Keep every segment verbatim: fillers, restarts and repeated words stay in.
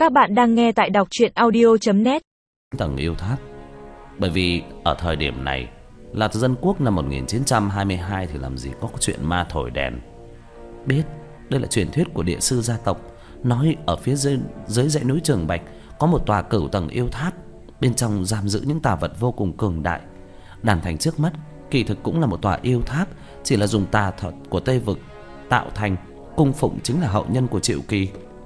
Các bạn đang nghe tại đọc truyện audio chấm net. Tầng yêu tháp. Bởi vì ở thời điểm này là dân quốc năm một nghìn chín trăm hai mươi hai thì làm gì có chuyện ma thổi đèn. Biết đây là truyền thuyết của địa sư gia tộc, nói ở phía dưới, dưới dãy núi Trường Bạch có một tòa cửu tầng yêu tháp, bên trong giam giữ những tà vật vô cùng cường đại. Đàn thành trước mắt kỳ thực cũng là một tòa yêu tháp, chỉ là dùng tà thuật của Tây Vực tạo thành, cung phụng chính là hậu nhân của Triệu Kỳ.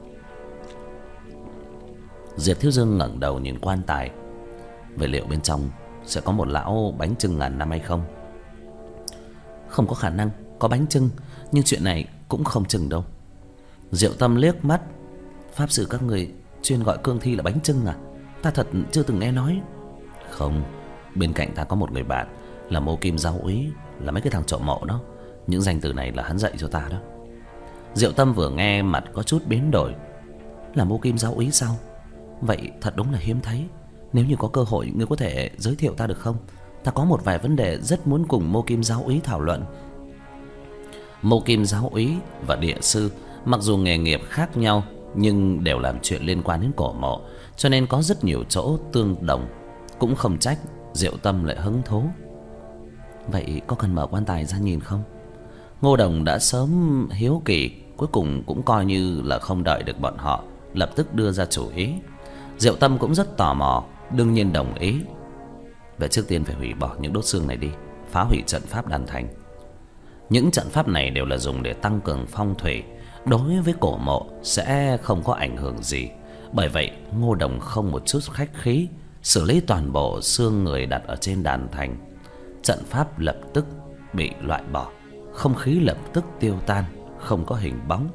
Diệp Thiếu Dương ngẩng đầu nhìn quan tài. Vậy liệu bên trong sẽ có một lão bánh chưng ngàn năm hay không? Không có khả năng có bánh chưng, nhưng chuyện này cũng không chừng đâu. Diệu Tâm liếc mắt. Pháp sư các người chuyên gọi cương thi là bánh chưng à? Ta thật chưa từng nghe nói. Không, bên cạnh ta có một người bạn là Mô Kim Giáo Úy, là mấy cái thằng trộm mộ đó. Những danh từ này là hắn dạy cho ta đó. Diệu Tâm vừa nghe mặt có chút biến đổi. Là Mô Kim Giáo Úy sao? Vậy thật đúng là hiếm thấy. Nếu như có cơ hội, ngươi có thể giới thiệu ta được không? Ta có một vài vấn đề rất muốn cùng Mô Kim Giáo Úy thảo luận. Mô Kim Giáo Úy và địa sư mặc dù nghề nghiệp khác nhau, nhưng đều làm chuyện liên quan đến cổ mộ, cho nên có rất nhiều chỗ tương đồng. Cũng không trách Diệu Tâm lại hứng thú. Vậy có cần mở quan tài ra nhìn không? Ngô Đồng đã sớm hiếu kỳ, cuối cùng cũng coi như là không đợi được bọn họ, lập tức đưa ra chủ ý. Diệu Tâm cũng rất tò mò, đương nhiên đồng ý. Vậy trước tiên phải hủy bỏ những đốt xương này đi, phá hủy trận pháp đàn thành. Những trận pháp này đều là dùng để tăng cường phong thủy, đối với cổ mộ sẽ không có ảnh hưởng gì. Bởi vậy Ngô Đồng không một chút khách khí, xử lý toàn bộ xương người đặt ở trên đàn thành. Trận pháp lập tức bị loại bỏ, không khí lập tức tiêu tan, không có hình bóng.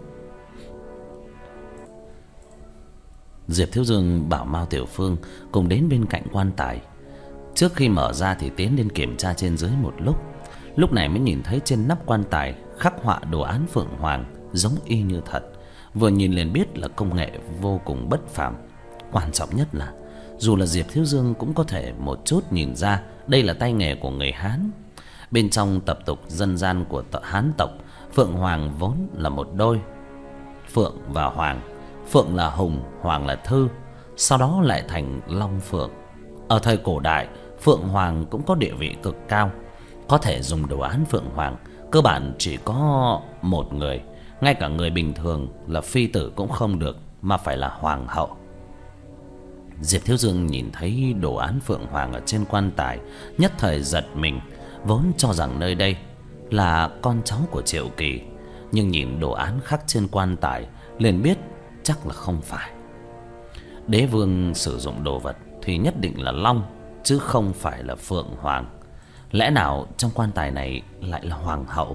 Diệp Thiếu Dương bảo Mao Tiểu Phương cùng đến bên cạnh quan tài. Trước khi mở ra thì tiến lên kiểm tra trên dưới một lúc. Lúc này mới nhìn thấy trên nắp quan tài khắc họa đồ án phượng hoàng, giống y như thật. Vừa nhìn liền biết là công nghệ vô cùng bất phàm. Quan trọng nhất là dù là Diệp Thiếu Dương cũng có thể một chút nhìn ra đây là tay nghề của người Hán. Bên trong tập tục dân gian của Hán tộc, phượng hoàng vốn là một đôi, phượng và hoàng. Phượng là hùng, hoàng là thư, sau đó lại thành long phượng. Ở thời cổ đại, phượng hoàng cũng có địa vị cực cao. Có thể dùng đồ án phượng hoàng, cơ bản chỉ có một người. Ngay cả người bình thường là phi tử cũng không được, mà phải là hoàng hậu. Diệp Thiếu Dương nhìn thấy đồ án phượng hoàng ở trên quan tài, nhất thời giật mình. Vốn cho rằng nơi đây là con cháu của Triệu Kỳ, nhưng nhìn đồ án khắc trên quan tài liền biết chắc là không phải. Đế vương sử dụng đồ vật thì nhất định là long, chứ không phải là phượng hoàng. Lẽ nào trong quan tài này lại là hoàng hậu?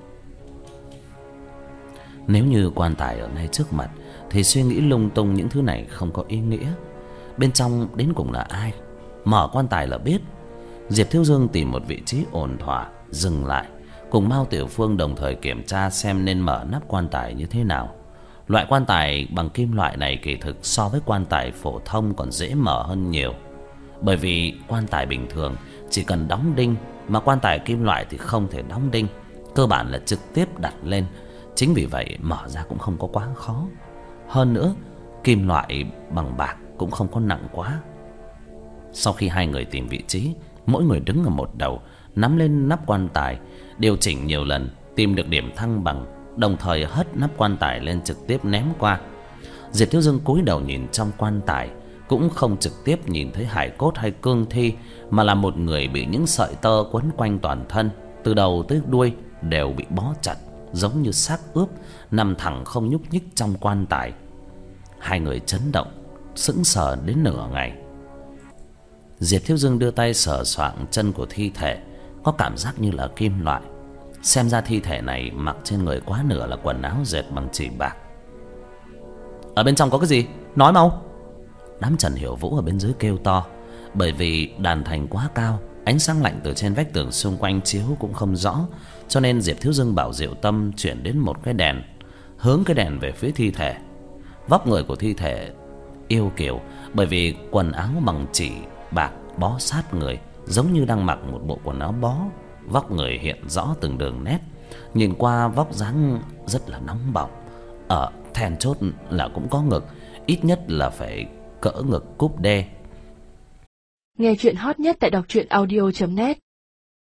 Nếu như quan tài ở ngay trước mặt thì suy nghĩ lung tung những thứ này không có ý nghĩa. Bên trong đến cùng là ai? Mở quan tài là biết. Diệp Thiếu Dương tìm một vị trí ổn thỏa, dừng lại, cùng Mao Tiểu Phương đồng thời kiểm tra xem nên mở nắp quan tài như thế nào. Loại quan tài bằng kim loại này kỳ thực so với quan tài phổ thông còn dễ mở hơn nhiều. Bởi vì quan tài bình thường chỉ cần đóng đinh, mà quan tài kim loại thì không thể đóng đinh, cơ bản là trực tiếp đặt lên. Chính vì vậy mở ra cũng không có quá khó. Hơn nữa kim loại bằng bạc cũng không có nặng quá. Sau khi hai người tìm vị trí, mỗi người đứng ở một đầu, nắm lên nắp quan tài, điều chỉnh nhiều lần, tìm được điểm thăng bằng, đồng thời hất nắp quan tài lên trực tiếp ném qua. Diệp Thiếu Dương cúi đầu nhìn trong quan tài, cũng không trực tiếp nhìn thấy hải cốt hay cương thi, mà là một người bị những sợi tơ quấn quanh toàn thân, từ đầu tới đuôi đều bị bó chặt, giống như xác ướp, nằm thẳng không nhúc nhích trong quan tài. Hai người chấn động, sững sờ đến nửa ngày. Diệp Thiếu Dương đưa tay sờ soạng chân của thi thể, có cảm giác như là kim loại. Xem ra thi thể này mặc trên người quá nửa là quần áo dệt bằng chỉ bạc. Ở bên trong có cái gì? Nói mau! Đám Trần Hiểu Vũ ở bên dưới kêu to. Bởi vì đàn thành quá cao, ánh sáng lạnh từ trên vách tường xung quanh chiếu cũng không rõ, cho nên Diệp Thiếu Dương bảo Diệu Tâm chuyển đến một cái đèn, hướng cái đèn về phía thi thể. Vóc người của thi thể yêu kiều, bởi vì quần áo bằng chỉ bạc bó sát người, giống như đang mặc một bộ quần áo bó. Vóc người hiện rõ từng đường nét, nhìn qua vóc dáng rất là nóng bỏng. Ở then chốt là cũng có ngực, ít nhất là phải cỡ ngực cúp đe. Nghe chuyện hot nhất tại đọc truyện audio chấm net.